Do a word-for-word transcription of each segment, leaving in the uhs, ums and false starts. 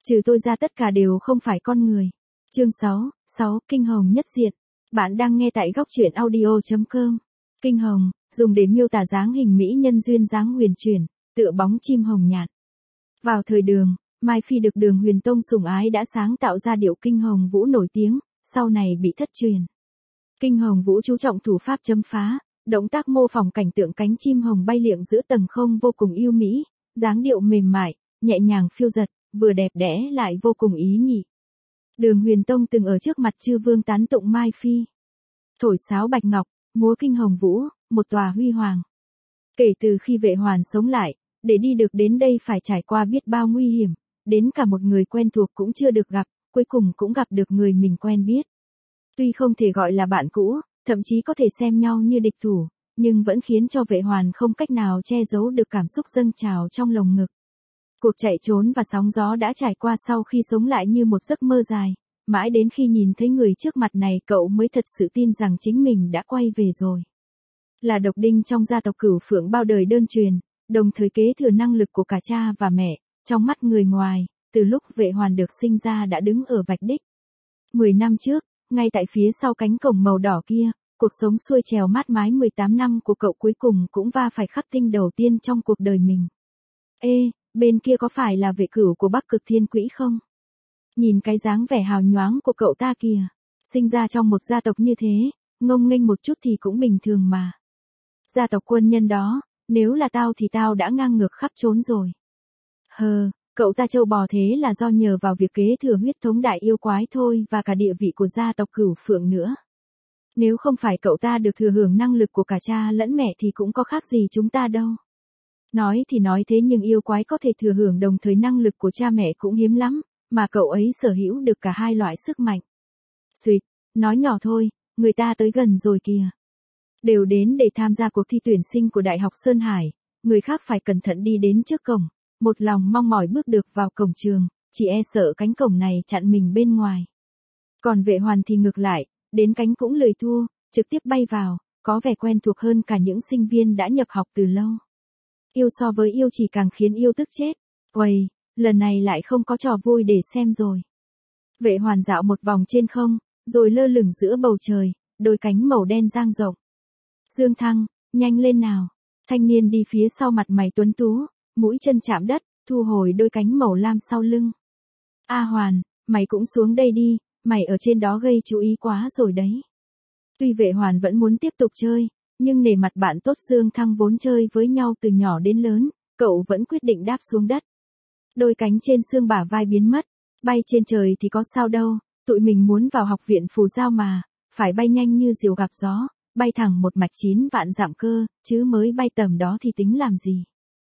Trừ tôi ra tất cả đều không phải con người. Chương sáu, sáu, Kinh hồng nhất diện. Bạn đang nghe tại góc truyện audio chấm com. Kinh hồng, dùng để miêu tả dáng hình mỹ nhân duyên dáng huyền chuyển, tựa bóng chim hồng nhạt. Vào thời Đường, Mai Phi được Đường Huyền Tông sủng ái đã sáng tạo ra điệu kinh hồng vũ nổi tiếng, sau này bị thất truyền. Kinh hồng vũ chú trọng thủ pháp chấm phá, động tác mô phỏng cảnh tượng cánh chim hồng bay liệng giữa tầng không vô cùng yêu mỹ, dáng điệu mềm mại, nhẹ nhàng phiêu dật, vừa đẹp đẽ lại vô cùng ý nhị. Đường Huyền Tông từng ở trước mặt chư vương tán tụng Mai Phi. Thổi sáo bạch ngọc, múa kinh hồng vũ, một tòa huy hoàng. Kể từ khi Vệ Hoàn sống lại, để đi được đến đây phải trải qua biết bao nguy hiểm, đến cả một người quen thuộc cũng chưa được gặp, cuối cùng cũng gặp được người mình quen biết. Tuy không thể gọi là bạn cũ, thậm chí có thể xem nhau như địch thủ, nhưng vẫn khiến cho Vệ Hoàn không cách nào che giấu được cảm xúc dâng trào trong lồng ngực. Cuộc chạy trốn và sóng gió đã trải qua sau khi sống lại như một giấc mơ dài, mãi đến khi nhìn thấy người trước mặt này cậu mới thật sự tin rằng chính mình đã quay về rồi. Là độc đinh trong gia tộc Cửu Phượng bao đời đơn truyền, đồng thời kế thừa năng lực của cả cha và mẹ, trong mắt người ngoài, từ lúc Vệ Hoàn được sinh ra đã đứng ở vạch đích. Mười năm trước, ngay tại phía sau cánh cổng màu đỏ kia, cuộc sống xuôi trèo mát mái mười tám năm của cậu cuối cùng cũng va phải khắc tinh đầu tiên trong cuộc đời mình. Ê, bên kia có phải là Vệ Cửu của Bắc Cực Thiên Quỹ không? Nhìn cái dáng vẻ hào nhoáng của cậu ta kìa, sinh ra trong một gia tộc như thế, ngông nghênh một chút thì cũng bình thường mà. Gia tộc quân nhân đó, nếu là tao thì tao đã ngang ngược khắp trốn rồi. Hờ, cậu ta trâu bò thế là do nhờ vào việc kế thừa huyết thống đại yêu quái thôi và cả địa vị của gia tộc Cửu Phượng nữa. Nếu không phải cậu ta được thừa hưởng năng lực của cả cha lẫn mẹ thì cũng có khác gì chúng ta đâu. Nói thì nói thế nhưng yêu quái có thể thừa hưởng đồng thời năng lực của cha mẹ cũng hiếm lắm, mà cậu ấy sở hữu được cả hai loại sức mạnh. Xuyệt, nói nhỏ thôi, người ta tới gần rồi kìa. Đều đến để tham gia cuộc thi tuyển sinh của Đại học Sơn Hải, người khác phải cẩn thận đi đến trước cổng, một lòng mong mỏi bước được vào cổng trường, chỉ e sợ cánh cổng này chặn mình bên ngoài. Còn Vệ Hoàn thì ngược lại, đến cánh cũng lười thua, trực tiếp bay vào, có vẻ quen thuộc hơn cả những sinh viên đã nhập học từ lâu. Yêu so với yêu chỉ càng khiến yêu tức chết. Uầy, lần này lại không có trò vui để xem rồi. Vệ Hoàn dạo một vòng trên không, rồi lơ lửng giữa bầu trời, đôi cánh màu đen dang rộng. Dương Thăng, nhanh lên nào. Thanh niên đi phía sau mặt mày tuấn tú, mũi chân chạm đất, thu hồi đôi cánh màu lam sau lưng. A Hoàn, mày cũng xuống đây đi, mày ở trên đó gây chú ý quá rồi đấy. Tuy Vệ Hoàn vẫn muốn tiếp tục chơi, nhưng nể mặt bạn tốt Dương Thăng vốn chơi với nhau từ nhỏ đến lớn, cậu vẫn quyết định đáp xuống đất. Đôi cánh trên xương bả vai biến mất, bay trên trời thì có sao đâu, tụi mình muốn vào học viện phù giao mà, phải bay nhanh như diều gặp gió, bay thẳng một mạch chín vạn dặm cơ, chứ mới bay tầm đó thì tính làm gì.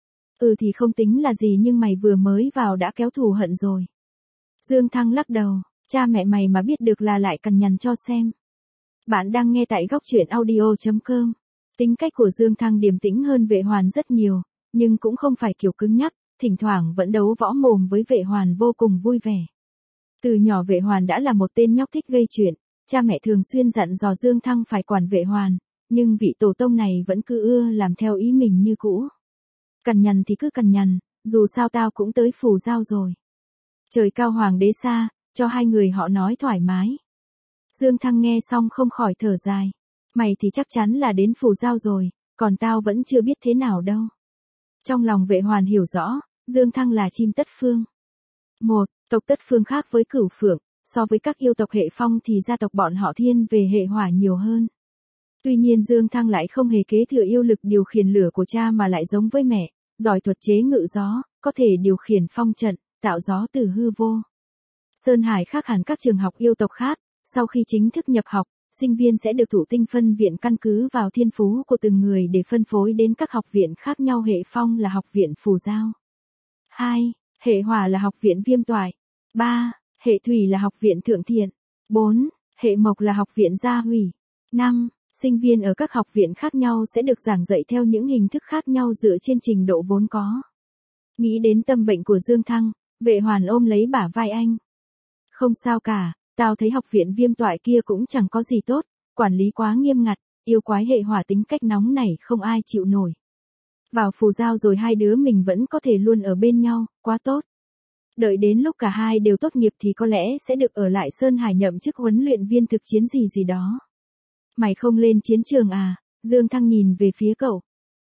Ừ thì không tính là gì nhưng mày vừa mới vào đã kéo thù hận rồi. Dương Thăng lắc đầu, cha mẹ mày mà biết được là lại cằn nhằn cho xem. Bạn đang nghe tại góc truyện audio chấm com. Tính cách của Dương Thăng điềm tĩnh hơn Vệ Hoàn rất nhiều, nhưng cũng không phải kiểu cứng nhắc, thỉnh thoảng vẫn đấu võ mồm với Vệ Hoàn vô cùng vui vẻ. Từ nhỏ Vệ Hoàn đã là một tên nhóc thích gây chuyện, cha mẹ thường xuyên dặn dò Dương Thăng phải quản Vệ Hoàn, nhưng vị tổ tông này vẫn cứ ưa làm theo ý mình như cũ. Cằn nhằn thì cứ cằn nhằn, dù sao tao cũng tới phù giao rồi. Trời cao hoàng đế xa, cho hai người họ nói thoải mái. Dương Thăng nghe xong không khỏi thở dài. Mày thì chắc chắn là đến phù giao rồi, còn tao vẫn chưa biết thế nào đâu. Trong lòng Vệ Hoàn hiểu rõ, Dương Thăng là chim tất phương. Một, tộc tất phương khác với Cửu Phượng, so với các yêu tộc hệ phong thì gia tộc bọn họ thiên về hệ hỏa nhiều hơn. Tuy nhiên Dương Thăng lại không hề kế thừa yêu lực điều khiển lửa của cha mà lại giống với mẹ, giỏi thuật chế ngự gió, có thể điều khiển phong trận, tạo gió từ hư vô. Sơn Hải khác hẳn các trường học yêu tộc khác, sau khi chính thức nhập học, sinh viên sẽ được thụ tinh phân viện căn cứ vào thiên phú của từng người để phân phối đến các học viện khác nhau. Hệ phong là học viện phù giao. hai. Hệ hỏa là học viện viêm toại. ba. Hệ thủy là học viện thượng thiện. bốn. Hệ mộc là học viện gia hủy. năm. Sinh viên ở các học viện khác nhau sẽ được giảng dạy theo những hình thức khác nhau dựa trên trình độ vốn có. Nghĩ đến tâm bệnh của Dương Thăng, Vệ Hoàn ôm lấy bả vai anh. Không sao cả, tao thấy học viện viêm toại kia cũng chẳng có gì tốt, quản lý quá nghiêm ngặt, yêu quái hệ hỏa tính cách nóng nảy không ai chịu nổi. Vào phù giao rồi hai đứa mình vẫn có thể luôn ở bên nhau, quá tốt. Đợi đến lúc cả hai đều tốt nghiệp thì có lẽ sẽ được ở lại Sơn Hải nhậm chức huấn luyện viên thực chiến gì gì đó. Mày không lên chiến trường à? Dương Thăng nhìn về phía cậu.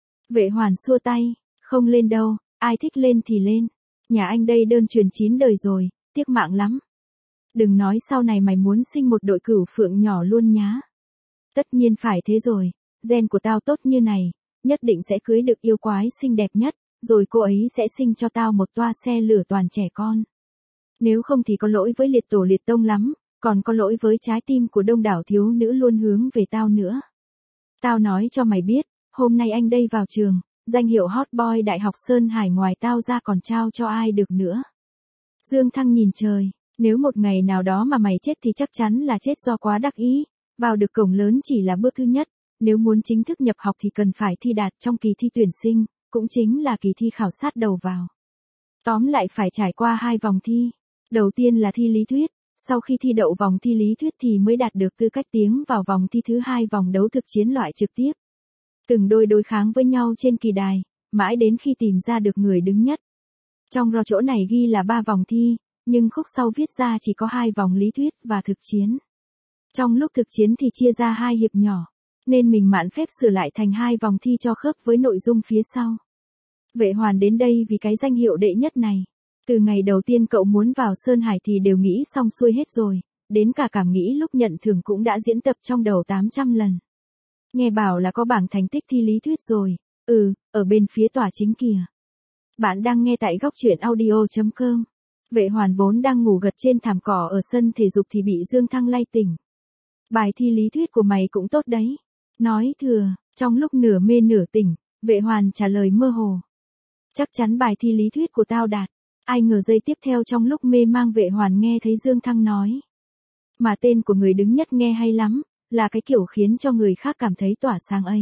Vệ Hoàn xua tay, không lên đâu, ai thích lên thì lên. Nhà anh đây đơn truyền chín đời rồi, tiếc mạng lắm. Đừng nói sau này mày muốn sinh một đội cửu phượng nhỏ luôn nhá. Tất nhiên phải thế rồi, gen của tao tốt như này, nhất định sẽ cưới được yêu quái xinh đẹp nhất, rồi cô ấy sẽ sinh cho tao một toa xe lửa toàn trẻ con. Nếu không thì có lỗi với liệt tổ liệt tông lắm, còn có lỗi với trái tim của đông đảo thiếu nữ luôn hướng về tao nữa. Tao nói cho mày biết, hôm nay anh đây vào trường, danh hiệu hot boy Đại học Sơn Hải ngoài tao ra còn trao cho ai được nữa. Dương Thăng nhìn trời, nếu một ngày nào đó mà mày chết thì chắc chắn là chết do quá đắc ý, vào được cổng lớn chỉ là bước thứ nhất, nếu muốn chính thức nhập học thì cần phải thi đạt trong kỳ thi tuyển sinh, cũng chính là kỳ thi khảo sát đầu vào. Tóm lại phải trải qua hai vòng thi, đầu tiên là thi lý thuyết, sau khi thi đậu vòng thi lý thuyết thì mới đạt được tư cách tiến vào vòng thi thứ hai vòng đấu thực chiến loại trực tiếp. Từng đôi đối kháng với nhau trên kỳ đài, mãi đến khi tìm ra được người đứng nhất. Trong ro chỗ này ghi là ba vòng thi, nhưng khúc sau viết ra chỉ có hai vòng lý thuyết và thực chiến. Trong lúc thực chiến thì chia ra hai hiệp nhỏ, nên mình mạn phép sửa lại thành hai vòng thi cho khớp với nội dung phía sau. Vệ Hoàn đến đây vì cái danh hiệu đệ nhất này. Từ ngày đầu tiên cậu muốn vào Sơn Hải thì đều nghĩ xong xuôi hết rồi, đến cả cảm nghĩ lúc nhận thưởng cũng đã diễn tập trong đầu tám trăm lần. Nghe bảo là có bảng thành tích thi lý thuyết rồi, ừ, ở bên phía tòa chính kìa. Bạn đang nghe tại góc truyện audio chấm com. Vệ Hoàn vốn đang ngủ gật trên thảm cỏ ở sân thể dục thì bị Dương Thăng lay tỉnh. Bài thi lý thuyết của mày cũng tốt đấy. Nói thừa, trong lúc nửa mê nửa tỉnh, Vệ Hoàn trả lời mơ hồ. Chắc chắn bài thi lý thuyết của tao đạt. Ai ngờ giây tiếp theo trong lúc mê mang Vệ Hoàn nghe thấy Dương Thăng nói. Mà tên của người đứng nhất nghe hay lắm, là cái kiểu khiến cho người khác cảm thấy tỏa sáng ấy.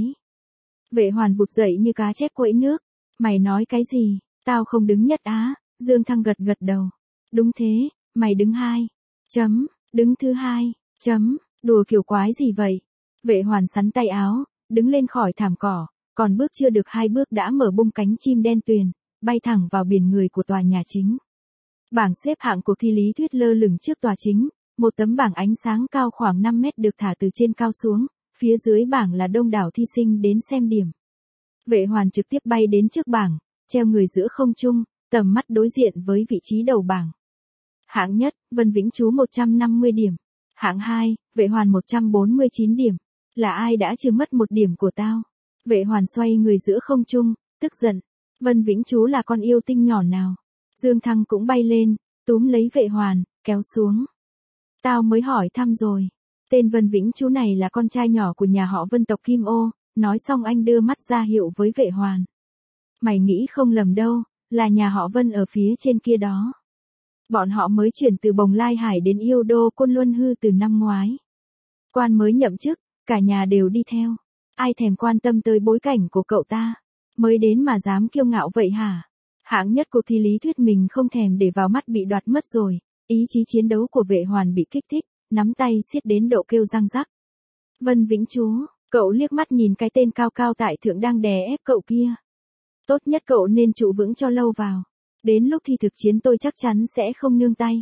Vệ Hoàn vụt dậy như cá chép quẫy nước. Mày nói cái gì, tao không đứng nhất á? Dương Thăng gật gật đầu. Đúng thế, mày đứng hai. Chấm, đứng thứ hai. Chấm, đùa kiểu quái gì vậy? Vệ Hoàn sắn tay áo, đứng lên khỏi thảm cỏ, còn bước chưa được hai bước đã mở bung cánh chim đen tuyền, bay thẳng vào biển người của tòa nhà chính. Bảng xếp hạng cuộc thi lý thuyết lơ lửng trước tòa chính, một tấm bảng ánh sáng cao khoảng năm mét được thả từ trên cao xuống, phía dưới bảng là đông đảo thi sinh đến xem điểm. Vệ Hoàn trực tiếp bay đến trước bảng, treo người giữa không trung, tầm mắt đối diện với vị trí đầu bảng. Hạng nhất, Vân Vĩnh Chú một trăm năm mươi điểm. Hạng hai, Vệ Hoàn một trăm bốn mươi chín điểm. Là ai đã trừ mất một điểm của tao? Vệ Hoàn xoay người giữa không trung, tức giận. Vân Vĩnh Chú là con yêu tinh nhỏ nào? Dương Thăng cũng bay lên, túm lấy Vệ Hoàn, kéo xuống. Tao mới hỏi thăm rồi. Tên Vân Vĩnh Chú này là con trai nhỏ của nhà họ Vân tộc Kim Ô, nói xong anh đưa mắt ra hiệu với Vệ Hoàn. Mày nghĩ không lầm đâu, là nhà họ Vân ở phía trên kia đó. Bọn họ mới chuyển từ Bồng Lai Hải đến yêu đô Côn Luân Hư từ năm ngoái. Quan mới nhậm chức, cả nhà đều đi theo. Ai thèm quan tâm tới bối cảnh của cậu ta? Mới đến mà dám kiêu ngạo vậy hả? Hạng nhất cuộc thi lý thuyết mình không thèm để vào mắt bị đoạt mất rồi. Ý chí chiến đấu của Vệ Hoàn bị kích thích, nắm tay siết đến độ kêu răng rắc. Vân Vĩnh Chú, cậu liếc mắt nhìn cái tên cao cao tại thượng đang đè ép cậu kia. Tốt nhất cậu nên trụ vững cho lâu vào. Đến lúc thi thực chiến tôi chắc chắn sẽ không nương tay.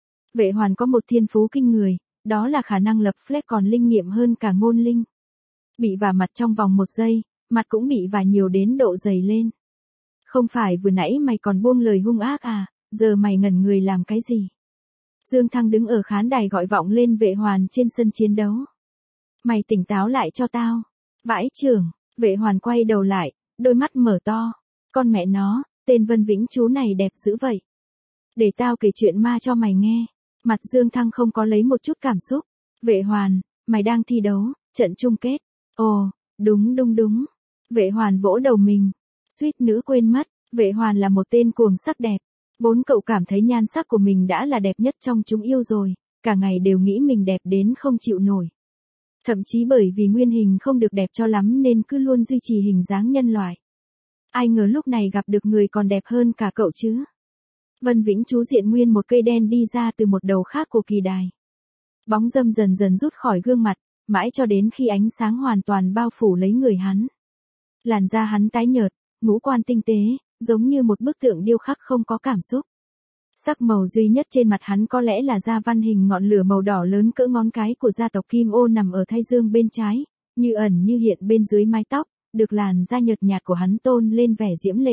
Vệ Hoàn có một thiên phú kinh người, đó là khả năng lập flag còn linh nghiệm hơn cả ngôn linh. Bị vả mặt trong vòng một giây, mặt cũng bị vả nhiều đến độ dày lên. Không phải vừa nãy mày còn buông lời hung ác à, giờ mày ngẩn người làm cái gì? Dương Thăng đứng ở khán đài gọi vọng lên Vệ Hoàn trên sân chiến đấu. Mày tỉnh táo lại cho tao. Vãi chưởng, Vệ Hoàn quay đầu lại, đôi mắt mở to. Con mẹ nó, tên Vân Vĩnh Chú này đẹp dữ vậy. Để tao kể chuyện ma cho mày nghe. Mặt Dương Thăng không có lấy một chút cảm xúc. Vệ Hoàn, mày đang thi đấu, trận chung kết. Ồ, đúng đúng đúng. Vệ Hoàn vỗ đầu mình. Suýt nữa quên mất, Vệ Hoàn là một tên cuồng sắc đẹp. Vốn cậu cảm thấy nhan sắc của mình đã là đẹp nhất trong chúng yêu rồi, cả ngày đều nghĩ mình đẹp đến không chịu nổi. Thậm chí bởi vì nguyên hình không được đẹp cho lắm nên cứ luôn duy trì hình dáng nhân loại. Ai ngờ lúc này gặp được người còn đẹp hơn cả cậu chứ. Vân Vĩnh Chú diện nguyên một cây đen đi ra từ một đầu khác của kỳ đài. Bóng râm dần dần rút khỏi gương mặt, mãi cho đến khi ánh sáng hoàn toàn bao phủ lấy người hắn. Làn da hắn tái nhợt, ngũ quan tinh tế, giống như một bức tượng điêu khắc không có cảm xúc. Sắc màu duy nhất trên mặt hắn có lẽ là da văn hình ngọn lửa màu đỏ lớn cỡ ngón cái của gia tộc Kim Ô nằm ở thái dương bên trái, như ẩn như hiện bên dưới mái tóc, được làn da nhợt nhạt của hắn tôn lên vẻ diễm lệ.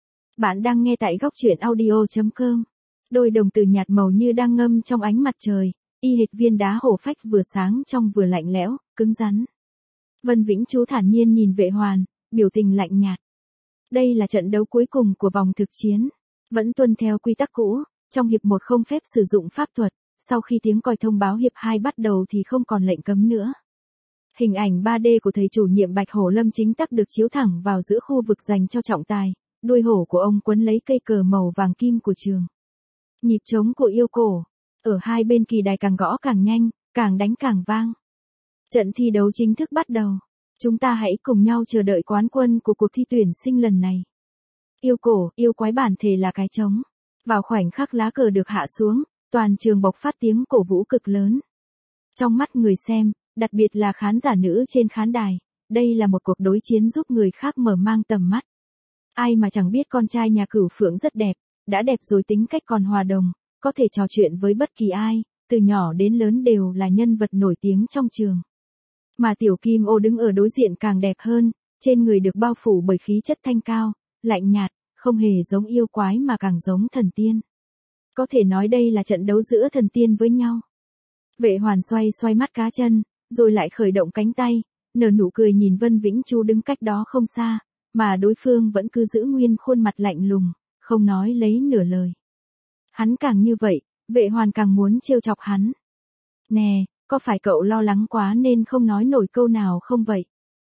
Bạn đang nghe tại góc truyện audio chấm com. Đôi đồng tử nhạt màu như đang ngâm trong ánh mặt trời, y hệt viên đá hổ phách vừa sáng trong vừa lạnh lẽo, cứng rắn. Vân Vĩnh Chú thản nhiên nhìn Vệ Hoàn, biểu tình lạnh nhạt. Đây là trận đấu cuối cùng của vòng thực chiến. Vẫn tuân theo quy tắc cũ, trong hiệp một không phép sử dụng pháp thuật, sau khi tiếng còi thông báo hiệp hai bắt đầu thì không còn lệnh cấm nữa. Hình ảnh ba D của thầy chủ nhiệm Bạch Hổ Lâm chính tắc được chiếu thẳng vào giữa khu vực dành cho trọng tài, đuôi hổ của ông quấn lấy cây cờ màu vàng kim của trường. Nhịp trống của yêu cổ, ở hai bên kỳ đài càng gõ càng nhanh, càng đánh càng vang. Trận thi đấu chính thức bắt đầu. Chúng ta hãy cùng nhau chờ đợi quán quân của cuộc thi tuyển sinh lần này. Yêu cổ, yêu quái bản thể là cái trống. Vào khoảnh khắc lá cờ được hạ xuống, toàn trường bộc phát tiếng cổ vũ cực lớn. Trong mắt người xem, đặc biệt là khán giả nữ trên khán đài, đây là một cuộc đối chiến giúp người khác mở mang tầm mắt. Ai mà chẳng biết con trai nhà Cửu Phượng rất đẹp, đã đẹp rồi tính cách còn hòa đồng, có thể trò chuyện với bất kỳ ai, từ nhỏ đến lớn đều là nhân vật nổi tiếng trong trường. Mà tiểu Kim Ô đứng ở đối diện càng đẹp hơn, trên người được bao phủ bởi khí chất thanh cao, lạnh nhạt, không hề giống yêu quái mà càng giống thần tiên. Có thể nói đây là trận đấu giữa thần tiên với nhau. Vệ Hoàn xoay xoay mắt cá chân, rồi lại khởi động cánh tay, nở nụ cười nhìn Vân Vĩnh Chú đứng cách đó không xa, mà đối phương vẫn cứ giữ nguyên khuôn mặt lạnh lùng, không nói lấy nửa lời. Hắn càng như vậy, Vệ Hoàn càng muốn trêu chọc hắn. Nè, có phải cậu lo lắng quá nên không nói nổi câu nào không vậy?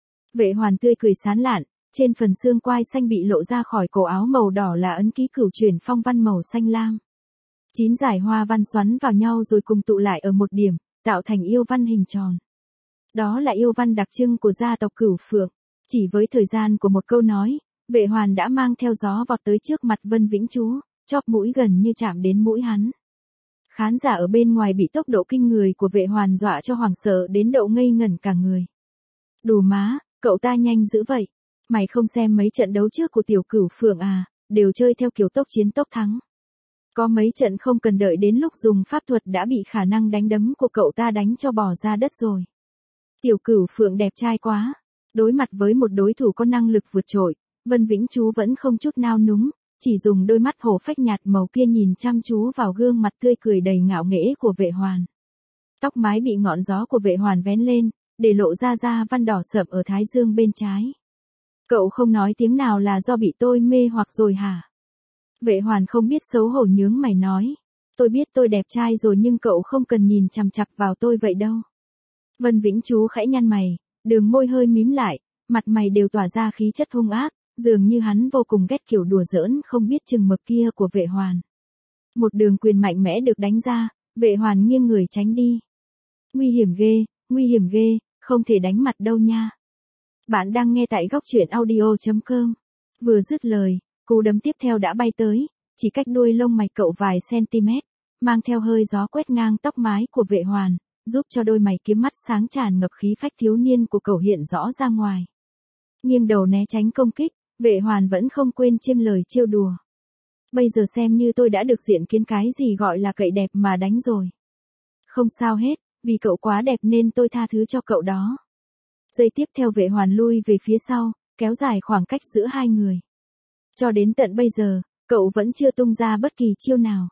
Vệ Hoàn tươi cười sán lạn, trên phần xương quai xanh bị lộ ra khỏi cổ áo màu đỏ là ấn ký cửu chuyển phong văn màu xanh lam. Chín dải hoa văn xoắn vào nhau rồi cùng tụ lại ở một điểm, tạo thành yêu văn hình tròn. Đó là yêu văn đặc trưng của gia tộc Cửu Phượng. Chỉ với thời gian của một câu nói, Vệ Hoàn đã mang theo gió vọt tới trước mặt Vân Vĩnh Chú, chóp mũi gần như chạm đến mũi hắn. Khán giả ở bên ngoài bị tốc độ kinh người của Vệ Hoàn dọa cho hoảng sợ đến độ ngây ngẩn cả người. Đù má, cậu ta nhanh dữ vậy. Mày không xem mấy trận đấu trước của tiểu Cửu Phượng à, đều chơi theo kiểu tốc chiến tốc thắng. Có mấy trận không cần đợi đến lúc dùng pháp thuật đã bị khả năng đánh đấm của cậu ta đánh cho bò ra đất rồi. Tiểu Cửu Phượng đẹp trai quá. Đối mặt với một đối thủ có năng lực vượt trội, Vân Vĩnh Chú vẫn không chút nao núng, chỉ dùng đôi mắt hổ phách nhạt màu kia nhìn chăm chú vào gương mặt tươi cười đầy ngạo nghễ của Vệ Hoàn. Tóc mái bị ngọn gió của Vệ Hoàn vén lên, để lộ ra da văn đỏ sậm ở thái dương bên trái. Cậu không nói tiếng nào là do bị tôi mê hoặc rồi hả? Vệ Hoàn không biết xấu hổ nhướng mày nói. Tôi biết tôi đẹp trai rồi nhưng cậu không cần nhìn chằm chằm vào tôi vậy đâu. Vân Vĩnh Chú khẽ nhăn mày, đường môi hơi mím lại, mặt mày đều tỏa ra khí chất hung ác, dường như hắn vô cùng ghét kiểu đùa giỡn không biết chừng mực kia của Vệ Hoàn. Một đường quyền mạnh mẽ được đánh ra, Vệ Hoàn nghiêng người tránh đi. Nguy hiểm ghê, nguy hiểm ghê, không thể đánh mặt đâu nha. Bạn đang nghe tại góc truyện audio chấm com. Vừa dứt lời, cú đấm tiếp theo đã bay tới, chỉ cách đuôi lông mày cậu vài cm, mang theo hơi gió quét ngang tóc mái của Vệ Hoàn, giúp cho đôi mày kiếm mắt sáng tràn ngập khí phách thiếu niên của cậu hiện rõ ra ngoài. Nghiêng đầu né tránh công kích, Vệ Hoàn vẫn không quên chiêm lời trêu đùa. Bây giờ xem như tôi đã được diện kiến cái gì gọi là cậy đẹp mà đánh rồi. Không sao hết, vì cậu quá đẹp nên tôi tha thứ cho cậu đó. Giây tiếp theo Vệ Hoàn lui về phía sau, kéo dài khoảng cách giữa hai người. Cho đến tận bây giờ, cậu vẫn chưa tung ra bất kỳ chiêu nào.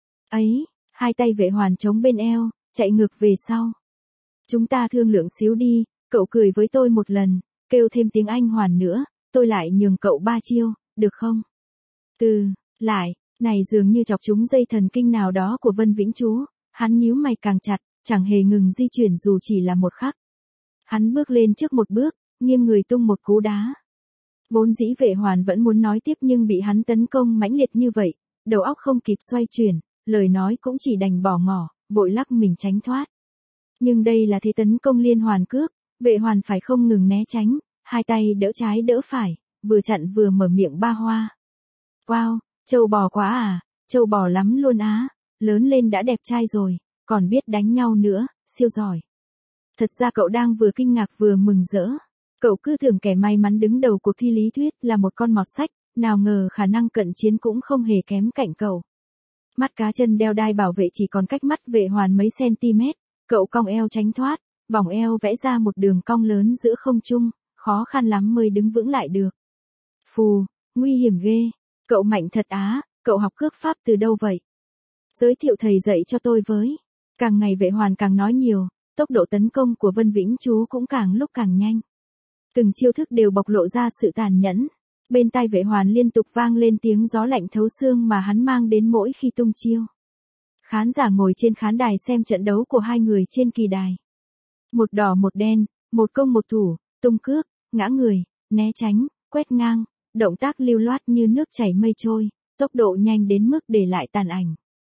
Ấy, hai tay Vệ Hoàn chống bên eo, chạy ngược về sau. Chúng ta thương lượng xíu đi, cậu cười với tôi một lần, kêu thêm tiếng Anh Hoàn nữa, tôi lại nhường cậu ba chiêu, được không? Từ, lại, này dường như chọc trúng dây thần kinh nào đó của Vân Vĩnh Chú, hắn nhíu mày càng chặt, chẳng hề ngừng di chuyển dù chỉ là một khắc. Hắn bước lên trước một bước, nghiêng người tung một cú đá. Vốn dĩ Vệ Hoàn vẫn muốn nói tiếp nhưng bị hắn tấn công mãnh liệt như vậy, đầu óc không kịp xoay chuyển, lời nói cũng chỉ đành bỏ ngỏ, vội lắc mình tránh thoát. Nhưng đây là thế tấn công liên hoàn cước, Vệ Hoàn phải không ngừng né tránh, hai tay đỡ trái đỡ phải, vừa chặn vừa mở miệng ba hoa. Wow, trâu bò quá à, trâu bò lắm luôn á, lớn lên đã đẹp trai rồi, còn biết đánh nhau nữa, siêu giỏi. Thật ra cậu đang vừa kinh ngạc vừa mừng rỡ. Cậu cứ tưởng kẻ may mắn đứng đầu cuộc thi lý thuyết là một con mọt sách, nào ngờ khả năng cận chiến cũng không hề kém cạnh cậu. Mắt cá chân đeo đai bảo vệ chỉ còn cách mắt vệ hoàn mấy cm, cậu cong eo tránh thoát, vòng eo vẽ ra một đường cong lớn giữa không trung, khó khăn lắm mới đứng vững lại được. Phù, nguy hiểm ghê, cậu mạnh thật á, cậu học cước pháp từ đâu vậy? Giới thiệu thầy dạy cho tôi với. Càng ngày vệ hoàn càng nói nhiều, tốc độ tấn công của Vân Vĩnh Chú cũng càng lúc càng nhanh. Từng chiêu thức đều bộc lộ ra sự tàn nhẫn. Bên tai vệ hoàn liên tục vang lên tiếng gió lạnh thấu xương mà hắn mang đến mỗi khi tung chiêu. Khán giả ngồi trên khán đài xem trận đấu của hai người trên kỳ đài. Một đỏ một đen, một công một thủ, tung cước, ngã người, né tránh, quét ngang, động tác lưu loát như nước chảy mây trôi, tốc độ nhanh đến mức để lại tàn ảnh.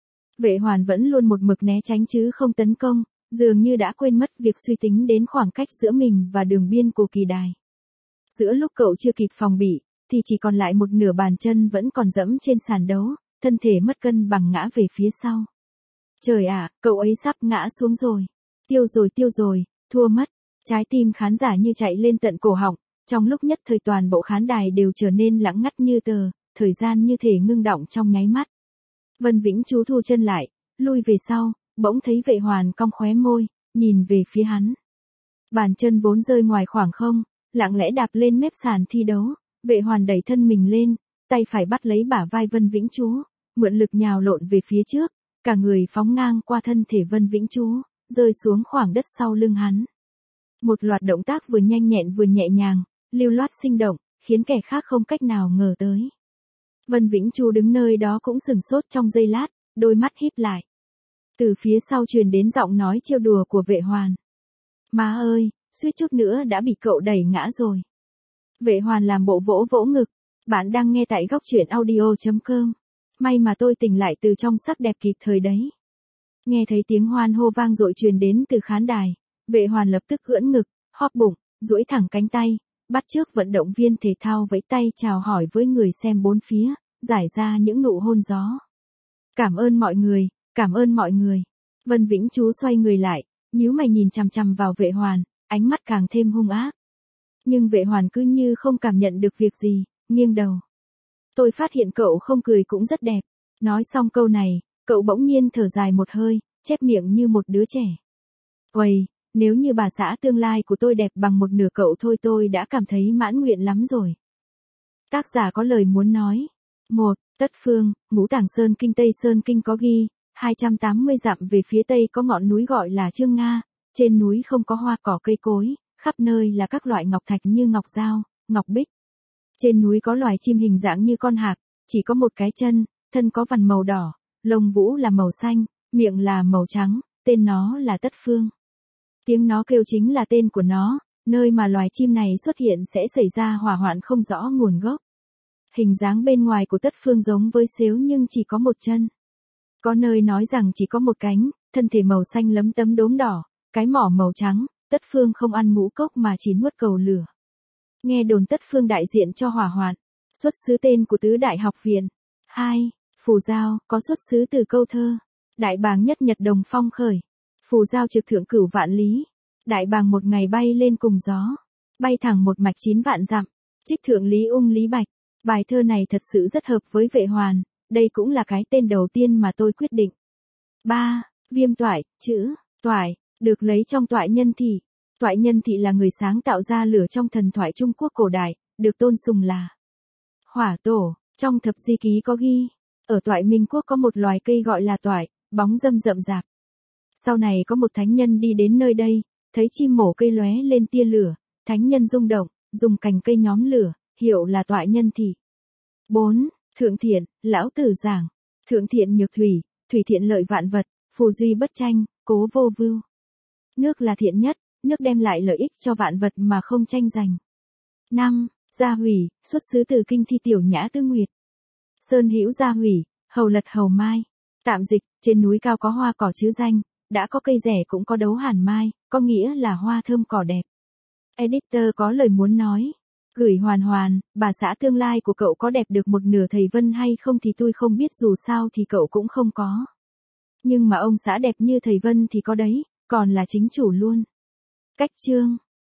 Vệ hoàn vẫn luôn một mực né tránh chứ không tấn công, dường như đã quên mất việc suy tính đến khoảng cách giữa mình và đường biên của kỳ đài. Giữa lúc cậu chưa kịp phòng bị, thì chỉ còn lại một nửa bàn chân vẫn còn dẫm trên sàn đấu, thân thể mất cân bằng ngã về phía sau. Trời ạ, cậu ấy sắp ngã xuống rồi. Tiêu rồi tiêu rồi, thua mất. Trái tim khán giả như chạy lên tận cổ họng, trong lúc nhất thời toàn bộ khán đài đều trở nên lặng ngắt như tờ, thời gian như thể ngưng đọng trong nháy mắt. Vân Vĩnh Chú thu chân lại, lui về sau, bỗng thấy vệ hoàn cong khóe môi, nhìn về phía hắn. Bàn chân vốn rơi ngoài khoảng không, lặng lẽ đạp lên mép sàn thi đấu, vệ hoàn đẩy thân mình lên, tay phải bắt lấy bả vai Vân Vĩnh Chú, mượn lực nhào lộn về phía trước, cả người phóng ngang qua thân thể Vân Vĩnh Chú, rơi xuống khoảng đất sau lưng hắn. Một loạt động tác vừa nhanh nhẹn vừa nhẹ nhàng, lưu loát sinh động, khiến kẻ khác không cách nào ngờ tới. Vân Vĩnh Chú đứng nơi đó cũng sừng sốt trong giây lát, đôi mắt híp lại. Từ phía sau truyền đến giọng nói trêu đùa của vệ hoàn. Má ơi, suýt chút nữa đã bị cậu đẩy ngã rồi. Vệ hoàn làm bộ vỗ vỗ ngực. Bạn đang nghe tại góc truyện audio chấm com. May mà tôi tỉnh lại từ trong sắc đẹp kịp thời đấy. Nghe thấy tiếng hoan hô vang dội truyền đến từ khán đài, vệ hoàn lập tức ưỡn ngực, hóp bụng, duỗi thẳng cánh tay, bắt chước vận động viên thể thao vẫy tay chào hỏi với người xem bốn phía, giải ra những nụ hôn gió. Cảm ơn mọi người, cảm ơn mọi người. Vân Vĩnh Chú xoay người lại, nhíu mày nhìn chằm chằm vào vệ hoàn, ánh mắt càng thêm hung ác. Nhưng vệ hoàn cứ như không cảm nhận được việc gì, nghiêng đầu. Tôi phát hiện cậu không cười cũng rất đẹp. Nói xong câu này, cậu bỗng nhiên thở dài một hơi, chép miệng như một đứa trẻ. Uầy, nếu như bà xã tương lai của tôi đẹp bằng một nửa cậu thôi tôi đã cảm thấy mãn nguyện lắm rồi. Tác giả có lời muốn nói. một. Tất Phương, Ngũ Tàng Sơn Kinh Tây Sơn Kinh có ghi, hai trăm tám mươi dặm về phía tây có ngọn núi gọi là Chương Nga, trên núi không có hoa cỏ cây cối, khắp nơi là các loại ngọc thạch như ngọc dao, ngọc bích. Trên núi có loài chim hình dạng như con hạc, chỉ có một cái chân, thân có vằn màu đỏ, lông vũ là màu xanh, miệng là màu trắng, tên nó là Tất Phương. Tiếng nó kêu chính là tên của nó, nơi mà loài chim này xuất hiện sẽ xảy ra hỏa hoạn không rõ nguồn gốc. Hình dáng bên ngoài của Tất Phương giống với sếu nhưng chỉ có một chân. Có nơi nói rằng chỉ có một cánh, thân thể màu xanh lấm tấm đốm đỏ, cái mỏ màu trắng, Tất Phương không ăn ngũ cốc mà chỉ nuốt cầu lửa. Nghe đồn Tất Phương đại diện cho hỏa hoạn, xuất xứ tên của tứ đại học viện. hai. Phù Giao, có xuất xứ từ câu thơ. Đại bàng nhất nhật đồng phong khởi. Phù Giao trực thượng cửu vạn lý. Đại bàng một ngày bay lên cùng gió. Bay thẳng một mạch chín vạn dặm. Trích thượng Lý Ung Lý Bạch. Bài thơ này thật sự rất hợp với vệ hoàn. Đây cũng là cái tên đầu tiên mà tôi quyết định. ba. Viêm toại, chữ, toại, được lấy trong toại nhân thị. Toại nhân thị là người sáng tạo ra lửa trong thần thoại Trung Quốc cổ đại, được tôn sùng là hỏa tổ. Trong thập di ký có ghi, ở toại Minh Quốc có một loài cây gọi là toại, bóng râm rậm rạp. Sau này có một thánh nhân đi đến nơi đây, thấy chim mổ cây lóe lên tia lửa, thánh nhân rung động, dùng cành cây nhóm lửa, hiệu là toại nhân thị. bốn. Thượng thiện, lão tử giảng, thượng thiện nhược thủy, thủy thiện lợi vạn vật, phù duy bất tranh, cố vô vưu. Nước là thiện nhất, nước đem lại lợi ích cho vạn vật mà không tranh giành. năm. Gia hủy, xuất xứ từ kinh thi tiểu nhã tư nguyệt. Sơn hữu gia hủy, hầu lật hầu mai. Tạm dịch, trên núi cao có hoa cỏ chứ danh, đã có cây rẻ cũng có đấu hàn mai, có nghĩa là hoa thơm cỏ đẹp. Editor có lời muốn nói. Gửi Hoàn Hoàn, bà xã tương lai của cậu có đẹp được một nửa thầy Vân hay không thì tôi không biết, dù sao thì cậu cũng không có. Nhưng mà ông xã đẹp như thầy Vân thì có đấy, còn là chính chủ luôn. Cách chương.